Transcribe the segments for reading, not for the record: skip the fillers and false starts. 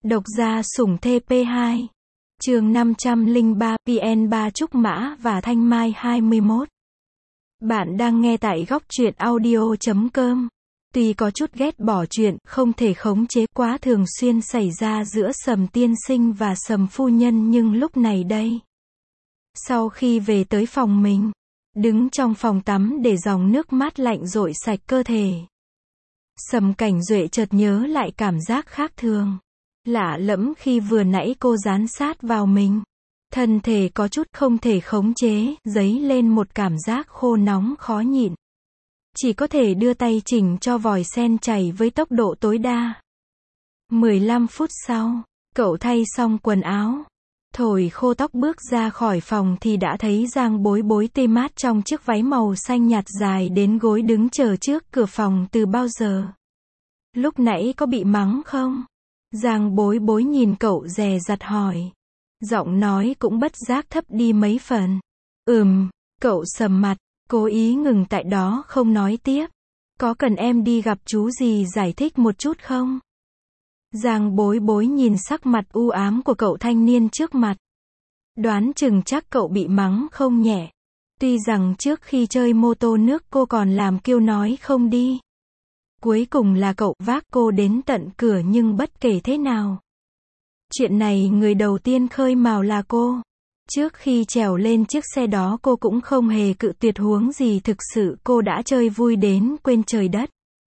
Độc gia sủng TP2. Chương 503 PN3 Trúc Mã và Thanh Mai 21. Bạn đang nghe tại góc truyện audio.com. Tuy có chút ghét bỏ chuyện không thể khống chế quá thường xuyên xảy ra giữa Sầm tiên sinh và Sầm phu nhân, nhưng lúc này đây, sau khi về tới phòng mình, đứng trong phòng tắm để dòng nước mát lạnh dội sạch cơ thể, Sầm Cảnh Duệ chợt nhớ lại cảm giác khác thường, lạ lẫm khi vừa nãy cô dán sát vào mình. Thân thể có chút không thể khống chế, dấy lên một cảm giác khô nóng khó nhịn. Chỉ có thể đưa tay chỉnh cho vòi sen chảy với tốc độ tối đa. 15 phút sau, cậu thay xong quần áo, thổi khô tóc bước ra khỏi phòng thì đã thấy Giang Bối Bối tê mát trong chiếc váy màu xanh nhạt dài đến gối đứng chờ trước cửa phòng từ bao giờ. Lúc nãy có bị mắng không? Giang Bối Bối nhìn cậu dè dặt hỏi. Giọng nói cũng bất giác thấp đi mấy phần. Cậu sầm mặt, cố ý ngừng tại đó không nói tiếp. Có cần em đi gặp chú gì giải thích một chút không? Giang Bối Bối nhìn sắc mặt u ám của cậu thanh niên trước mặt. Đoán chừng chắc cậu bị mắng không nhẹ. Tuy rằng trước khi chơi mô tô nước cô còn làm kêu nói không đi. Cuối cùng là cậu vác cô đến tận cửa, nhưng bất kể thế nào, chuyện này người đầu tiên khơi mào là cô. Trước khi trèo lên chiếc xe đó cô cũng không hề cự tuyệt, huống gì thực sự cô đã chơi vui đến quên trời đất.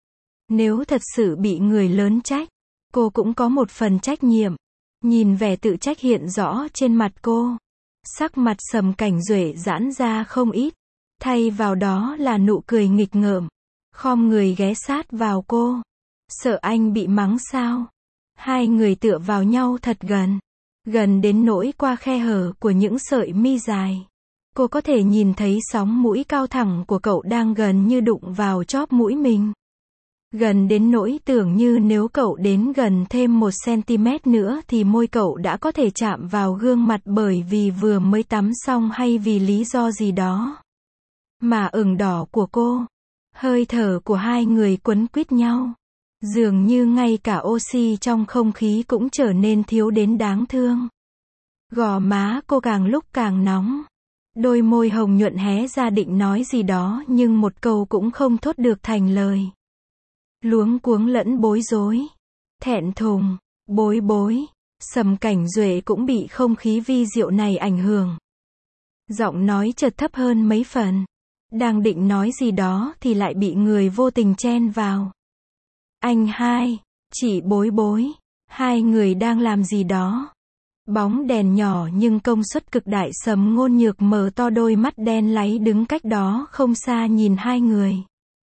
Nếu thật sự bị người lớn trách, cô cũng có một phần trách nhiệm. Nhìn vẻ tự trách hiện rõ trên mặt cô, sắc mặt Sầm Cảnh Duệ giãn ra không ít, thay vào đó là nụ cười nghịch ngợm, khom người ghé sát vào cô. Sợ anh bị mắng sao? Hai người tựa vào nhau thật gần, gần đến nỗi qua khe hở của những sợi mi dài, cô có thể nhìn thấy sóng mũi cao thẳng của cậu đang gần như đụng vào chóp mũi mình. Gần đến nỗi tưởng như nếu cậu đến gần thêm 1 cm nữa thì môi cậu đã có thể chạm vào gương mặt, bởi vì vừa mới tắm xong hay vì lý do gì đó mà ửng đỏ của cô. Hơi thở của hai người quấn quýt nhau, dường như ngay cả oxy trong không khí cũng trở nên thiếu đến đáng thương. Gò má cô càng lúc càng nóng, đôi môi hồng nhuận hé ra định nói gì đó nhưng một câu cũng không thốt được thành lời. Luống cuống lẫn bối rối, thẹn thùng, Bối Bối. Sầm Cảnh Duệ cũng bị không khí vi diệu này ảnh hưởng. Giọng nói chợt thấp hơn mấy phần. Đang định nói gì đó thì lại bị người vô tình chen vào. Anh hai, chị Bối Bối, hai người đang làm gì đó? Bóng đèn nhỏ nhưng công suất cực đại. Sầm Ngôn Nhược mở to đôi mắt đen láy đứng cách đó không xa nhìn hai người,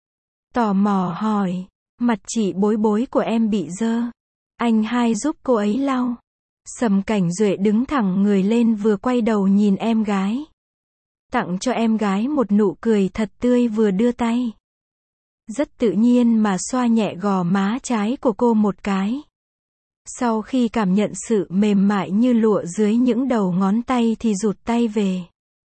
tò mò hỏi. Mặt chị Bối Bối của em bị dơ, anh hai giúp cô ấy lau. Sầm Cảnh Duệ đứng thẳng người lên, vừa quay đầu nhìn em gái, tặng cho em gái một nụ cười thật tươi, vừa đưa tay rất tự nhiên mà xoa nhẹ gò má trái của cô một cái. Sau khi cảm nhận sự mềm mại như lụa dưới những đầu ngón tay thì rụt tay về.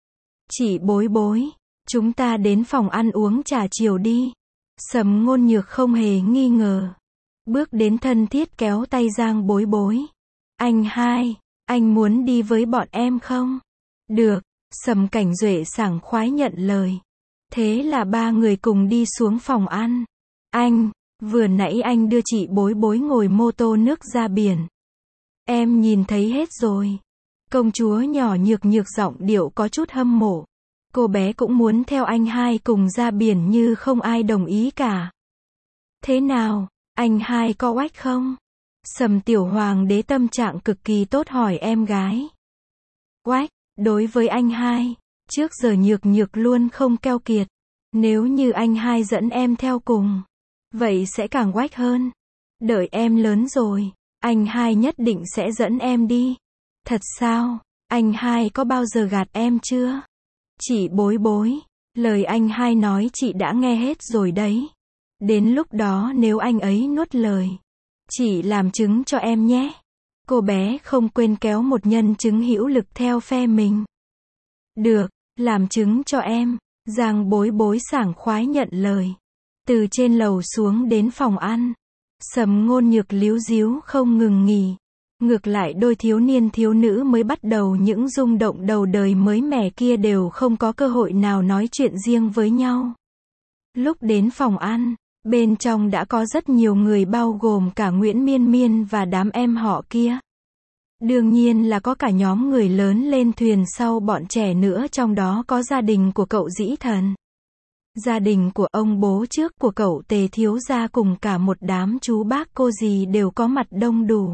Chị Bối Bối, chúng ta đến phòng ăn uống trà chiều đi. Sầm Ngôn Nhược không hề nghi ngờ, bước đến thân thiết kéo tay Giang Bối Bối. Anh hai, anh muốn đi với bọn em không? Được, Sầm Cảnh Duệ sảng khoái nhận lời. Thế là ba người cùng đi xuống phòng ăn. Anh, vừa nãy anh đưa chị Bối Bối ngồi mô tô nước ra biển. Em nhìn thấy hết rồi. Công chúa nhỏ nhược nhược giọng điệu có chút hâm mộ. Cô bé cũng muốn theo anh hai cùng ra biển như không ai đồng ý cả. Thế nào, anh hai có oách không? Sầm Tiểu Hoàng đế tâm trạng cực kỳ tốt hỏi em gái. Oách, đối với anh hai, trước giờ nhược nhược luôn không keo kiệt. Nếu như anh hai dẫn em theo cùng, vậy sẽ càng oách hơn. Đợi em lớn rồi, anh hai nhất định sẽ dẫn em đi. Thật sao? Anh hai có bao giờ gạt em chưa? Chị Bối Bối, lời anh hai nói chị đã nghe hết rồi đấy. Đến lúc đó nếu anh ấy nuốt lời, chị làm chứng cho em nhé. Cô bé không quên kéo một nhân chứng hữu lực theo phe mình. Được, làm chứng cho em. Giang Bối Bối sảng khoái nhận lời. Từ trên lầu xuống đến phòng ăn, Sầm Ngôn Nhược líu díu không ngừng nghỉ. Ngược lại đôi thiếu niên thiếu nữ mới bắt đầu những rung động đầu đời mới mẻ kia đều không có cơ hội nào nói chuyện riêng với nhau. Lúc đến phòng ăn, bên trong đã có rất nhiều người bao gồm cả Nguyễn Miên Miên và đám em họ kia. Đương nhiên là có cả nhóm người lớn lên thuyền sau bọn trẻ nữa, trong đó có gia đình của cậu Dĩ Thần. Gia đình của ông bố trước của cậu Tề thiếu gia cùng cả một đám chú bác cô dì đều có mặt đông đủ.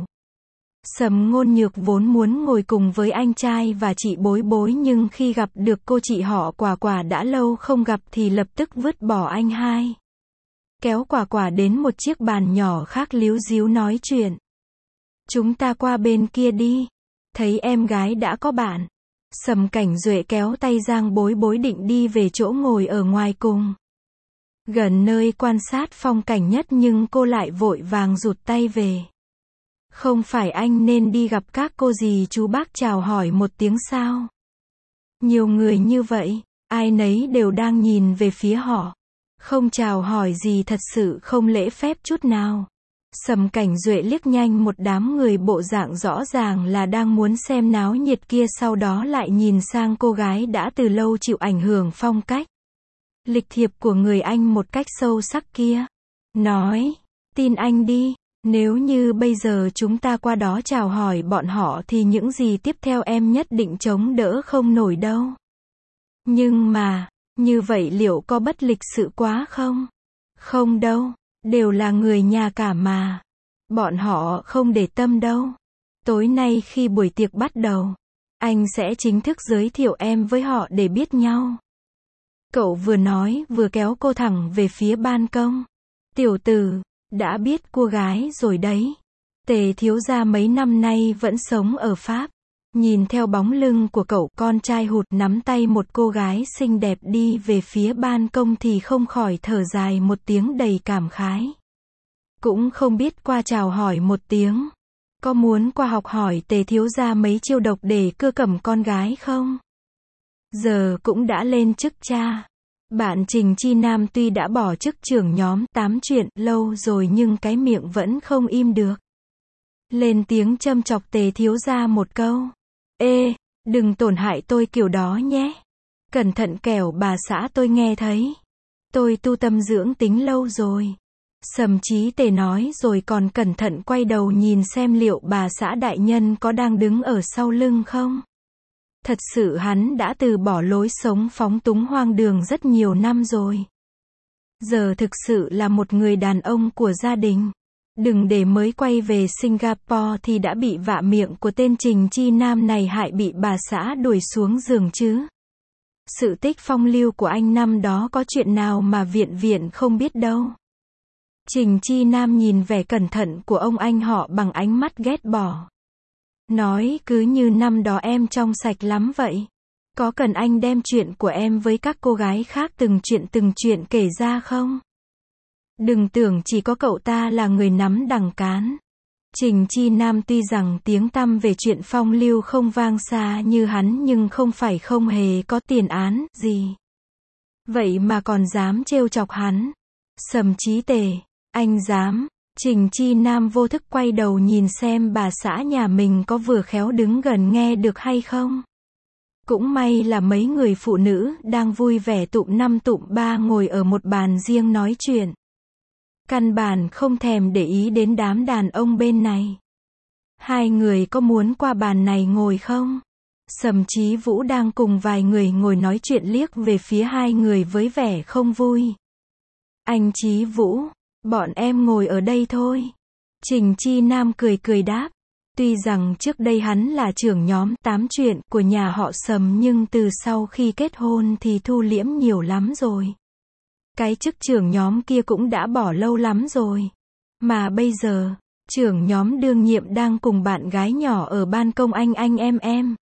Sầm Ngôn Nhược vốn muốn ngồi cùng với anh trai và chị Bối Bối, nhưng khi gặp được cô chị họ Quả Quả đã lâu không gặp thì lập tức vứt bỏ anh hai. Kéo Quả Quả đến một chiếc bàn nhỏ khác líu ríu nói chuyện. Chúng ta qua bên kia đi. Thấy em gái đã có bạn. Sầm Cảnh Duệ kéo tay Giang Bối Bối định đi về chỗ ngồi ở ngoài cùng. Gần nơi quan sát phong cảnh nhất nhưng cô lại vội vàng rụt tay về. Không phải anh nên đi gặp các cô dì chú bác chào hỏi một tiếng sao? Nhiều người như vậy, ai nấy đều đang nhìn về phía họ. Không chào hỏi gì thật sự không lễ phép chút nào. Sầm Cảnh Duệ liếc nhanh một đám người bộ dạng rõ ràng là đang muốn xem náo nhiệt kia, sau đó lại nhìn sang cô gái đã từ lâu chịu ảnh hưởng phong cách lịch thiệp của người anh một cách sâu sắc kia. Nói, tin anh đi, nếu như bây giờ chúng ta qua đó chào hỏi bọn họ thì những gì tiếp theo em nhất định chống đỡ không nổi đâu. Nhưng mà, như vậy liệu có bất lịch sự quá không? Không đâu, đều là người nhà cả mà. Bọn họ không để tâm đâu. Tối nay khi buổi tiệc bắt đầu, anh sẽ chính thức giới thiệu em với họ để biết nhau. Cậu vừa nói vừa kéo cô thẳng về phía ban công. Tiểu tử, đã biết cô gái rồi đấy. Tề thiếu gia mấy năm nay vẫn sống ở Pháp. Nhìn theo bóng lưng của cậu con trai hụt nắm tay một cô gái xinh đẹp đi về phía ban công thì không khỏi thở dài một tiếng đầy cảm khái. Cũng không biết qua chào hỏi một tiếng. Có muốn qua học hỏi Tề thiếu gia mấy chiêu độc để cưa cẩm con gái không? Giờ cũng đã lên chức cha. Bạn Trình Chi Nam tuy đã bỏ chức trưởng nhóm tám chuyện lâu rồi nhưng cái miệng vẫn không im được. Lên tiếng châm chọc Tề thiếu gia một câu. Ê, đừng tổn hại tôi kiểu đó nhé. Cẩn thận kẻo bà xã tôi nghe thấy. Tôi tu tâm dưỡng tính lâu rồi. Sầm Chí Tề nói rồi còn cẩn thận quay đầu nhìn xem liệu bà xã đại nhân có đang đứng ở sau lưng không. Thật sự hắn đã từ bỏ lối sống phóng túng hoang đường rất nhiều năm rồi. Giờ thực sự là một người đàn ông của gia đình. Đừng để mới quay về Singapore thì đã bị vạ miệng của tên Trình Chi Nam này hại bị bà xã đuổi xuống giường chứ. Sự tích phong lưu của anh năm đó có chuyện nào mà viện không biết đâu. Trình Chi Nam nhìn vẻ cẩn thận của ông anh họ bằng ánh mắt ghét bỏ. Nói cứ như năm đó em trong sạch lắm vậy. Có cần anh đem chuyện của em với các cô gái khác từng chuyện kể ra không? Đừng tưởng chỉ có cậu ta là người nắm đằng cán. Trình Chi Nam tuy rằng tiếng tăm về chuyện phong lưu không vang xa như hắn nhưng không phải không hề có tiền án gì. Vậy mà còn dám trêu chọc hắn. Sầm Chí Tề, anh dám. Trình Chi Nam vô thức quay đầu nhìn xem bà xã nhà mình có vừa khéo đứng gần nghe được hay không. Cũng may là mấy người phụ nữ đang vui vẻ tụm năm tụm ba ngồi ở một bàn riêng nói chuyện. Căn bản không thèm để ý đến đám đàn ông bên này. Hai người có muốn qua bàn này ngồi không? Sầm Chí Vũ đang cùng vài người ngồi nói chuyện liếc về phía hai người với vẻ không vui. Anh Chí Vũ, bọn em ngồi ở đây thôi. Trình Chi Nam cười đáp. Tuy rằng trước đây hắn là trưởng nhóm tám chuyện của nhà họ Sầm nhưng từ sau khi kết hôn thì thu liễm nhiều lắm rồi. Cái chức trưởng nhóm kia cũng đã bỏ lâu lắm rồi. Mà bây giờ, trưởng nhóm đương nhiệm đang cùng bạn gái nhỏ ở ban công anh em.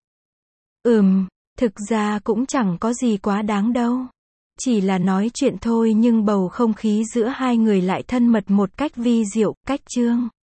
Thực ra cũng chẳng có gì quá đáng đâu. Chỉ là nói chuyện thôi nhưng bầu không khí giữa hai người lại thân mật một cách vi diệu, cách trương.